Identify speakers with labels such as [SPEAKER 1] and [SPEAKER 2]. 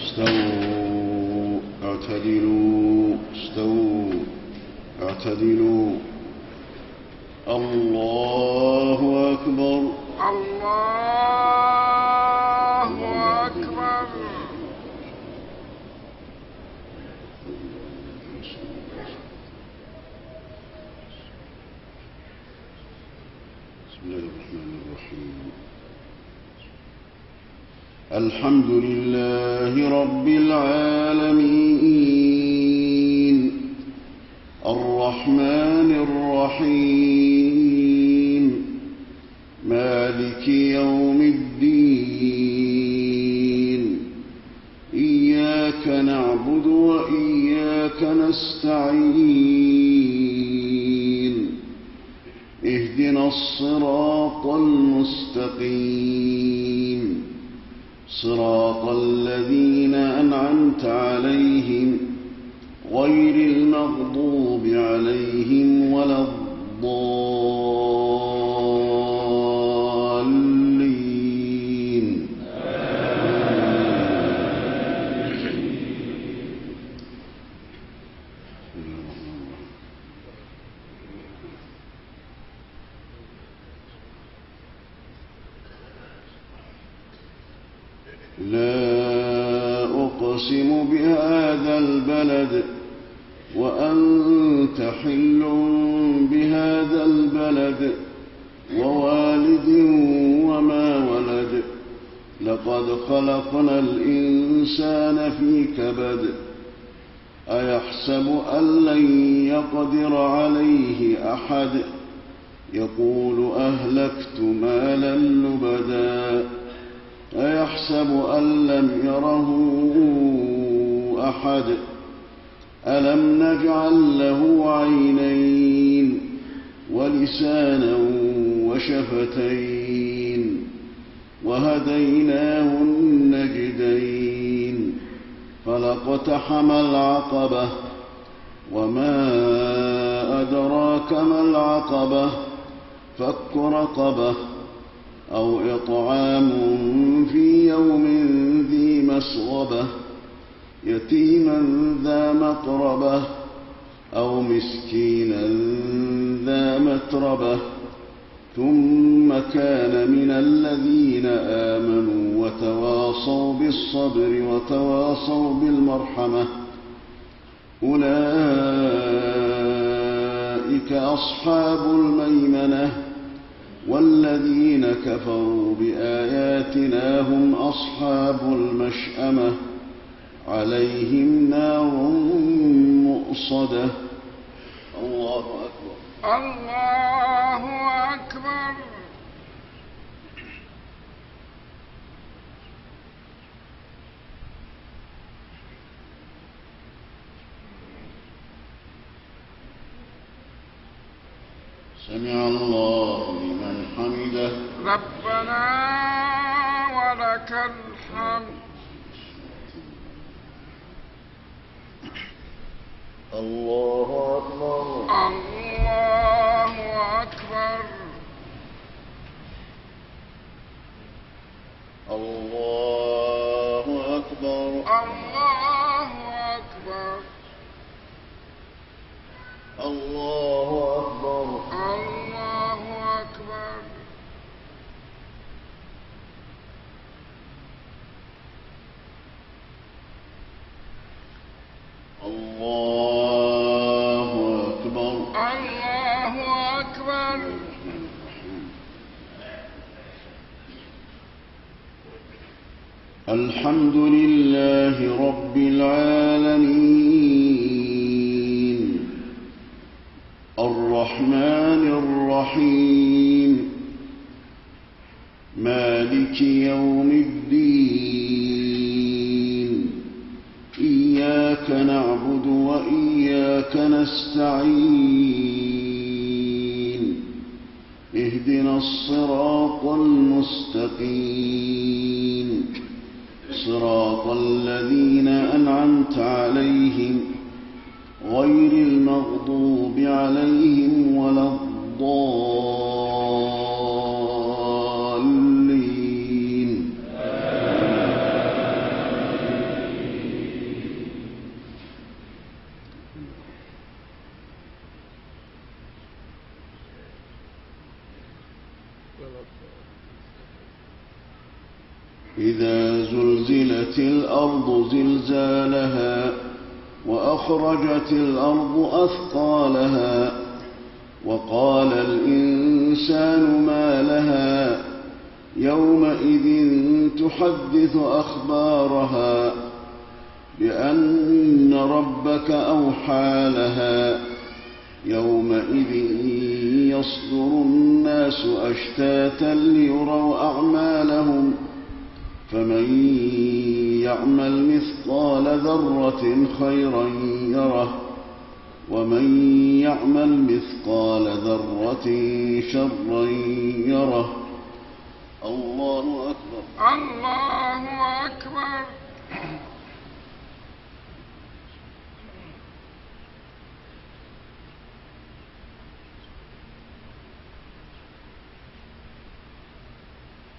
[SPEAKER 1] استووا اعتدلوا استووا اعتدلوا. الله أكبر
[SPEAKER 2] الله أكبر.
[SPEAKER 1] بسم الله الرحمن الرحيم. الحمد لله رب العالمين الرحمن الرحيم مالك يوم الدين إياك نعبد وإياك نستعين اهدنا الصراط المستقيم صراط الذين أنعمت عليهم غير المغضوب عليهم ولا الضالين. لا أقسم بهذا البلد وأنت حل بهذا البلد ووالد وما ولد لقد خلقنا الإنسان في كبد أيحسب أن لن يقدر عليه أحد يقول أهلكت مالا لبدا أيحسب أن لم يره أحد ألم نجعل له عينين ولسانا وشفتين وهديناه النجدين فلاقتحم العقبة وما أدراك ما العقبة فك رقبة أو إطعام في يوم ذي مسغبة يتيما ذا مقربة أو مسكينا ذا متربة ثم كان من الذين آمنوا وتواصوا بالصبر وتواصوا بالمرحمة أولئك أصحاب الميمنة والذين كفروا بآياتنا هم أصحاب المشأمة عليهم نار مؤصدة. الله أكبر
[SPEAKER 2] الله أكبر.
[SPEAKER 1] سمع الله لمن حمده.
[SPEAKER 2] ربنا ولك الحمد.
[SPEAKER 1] الله أكبر
[SPEAKER 2] الله أكبر.
[SPEAKER 1] الله أكبر
[SPEAKER 2] الله أكبر.
[SPEAKER 1] الله أكبر
[SPEAKER 2] الله أكبر.
[SPEAKER 1] الله أكبر.
[SPEAKER 2] الله أكبر.
[SPEAKER 1] الحمد لله رب العالمين الرحمن الرحيم مالك يوم الدين إياك نعبد وإياك نستعين اهدنا الصراط المستقيم صراط الذين أنعمت عليهم غير المغضوب عليهم ولا الضالين. إذا زلزلت الأرض زلزالها وأخرجت الأرض أثقالها وقال الإنسان ما لها يومئذ تحدث أخبارها بأن ربك أوحى لها يومئذ يصدر الناس أشتاتا ليروا أعمالهم فمن يعمل مثقال ذرة خيرا يره ومن يعمل مثقال ذرة شرا يره. الله أكبر.
[SPEAKER 2] الله أكبر.